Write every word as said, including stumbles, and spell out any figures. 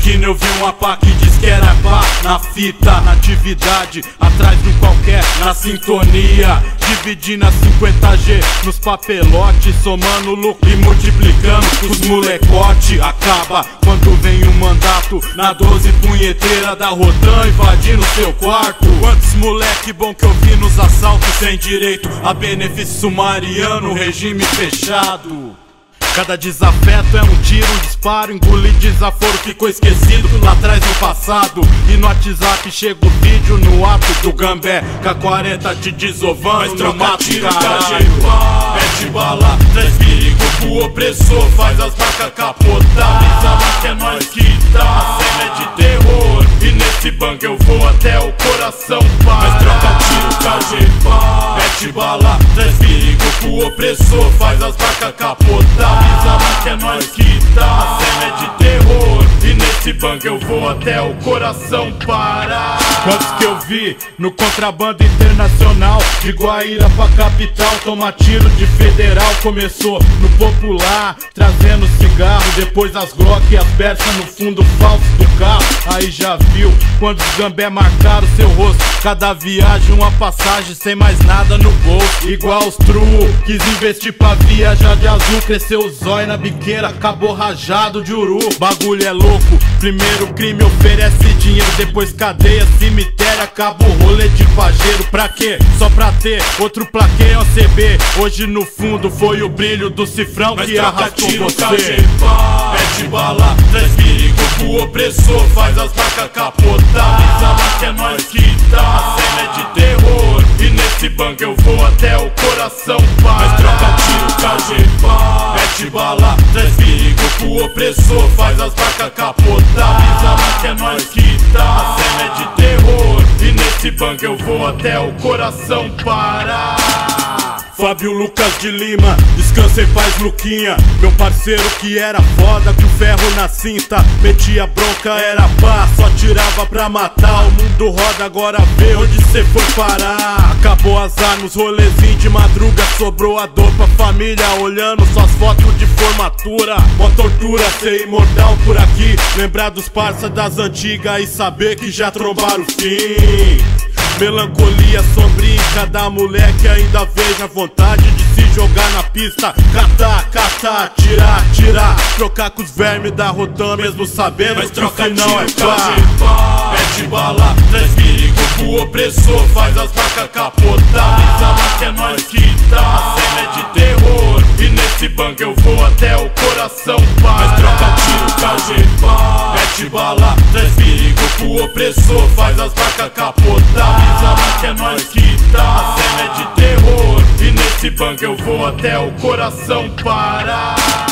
esquina eu vi uma pá que diz que era pá. Na fita, na atividade, atrás do qualquer, na sintonia, dividindo a cinquenta G nos papelotes, somando lucro e multiplicando os molecote. Acaba quando vem o mandato na doze punheteira da Rodan, invadindo seu quarto. Quantos moleque bom que eu vi nos assaltos, sem direito a benefício sumariano, regime fechado. Cada desafeto é um tiro, um disparo, engolir desaforo ficou esquecido lá atrás no passado. E no WhatsApp chega o vídeo no ato do Gambé K quarenta te desovando no mato, caralho. Mete bala, traz perigo pro opressor, faz as vacas capotar. Pensava que é nós que tá, a cena é de terror, e nesse bang eu vou até o coração parar. Mas troca tiro, K G pá. Mete bala, traz perigo pro opressor, faz as vacas capotar. Pensava que é nós que tá, a cena é de terror, e nesse bang eu vou até o coração parar. Quantos que eu vi no contrabando internacional, de Guaíra pra capital, toma tiro de federal. Começou no popular, trazendo cigarro, depois as Glock e as Bersa no fundo falso do carro. Aí já viu quando os gambé marcaram seu rosto, cada viagem uma passagem sem mais nada no bolso. Igual os true, quis investir pra viajar de azul, cresceu o zóio na biqueira, acabou rajado de uru. Bagulho é louco, primeiro crime oferece dinheiro, depois cadeia, cemitério, acaba o rolê de pajeiro. Pra quê? Só pra ter outro plaquê O C B. Hoje no fundo foi o brilho do cifrão que arrastou você. Mete bala, traz perigo pro opressor, faz as vacas capotar. Pensava que é nós que tá, a cena é de terror, e nesse bang eu vou até o coração parar. Mas troca tiro, K G pá. Mete bala, traz perigo pro opressor, faz as vacas capotar. Pensava que é nós que tá, a cena é de terror, e nesse bang eu vou até o coração parar. Fábio Lucas de Lima, descansa em paz, Luquinha. Meu parceiro que era foda, com ferro na cinta, metia bronca, era pá, só tirava pra matar. O mundo roda, agora vê onde cê foi parar. Acabou as armas, rolezinho de madruga, sobrou a dor pra família, olhando suas fotos de formatura. Mó tortura, ser imortal por aqui, lembrar dos parça das antigas e saber que já trombaram o fim. Melancolia sombria em cada moleque, ainda vejo a vontade de se jogar na pista. Catar, catar, tirar, tirar, trocar com os vermes da Rodan, mesmo sabendo mas que o final é pá. Mete bala, traz perigo pro opressor, faz as vacas capotar. Pensava que é nós que tá, a cena é de terror, e nesse bang eu vou até o coração parar. Mas troca tiro, K G pá. Mete bala, traz perigo pro opressor, faz as vacas capotar. Pensava que é nós que tá, a cena é de terror, e nesse bang eu vou até o coração parar.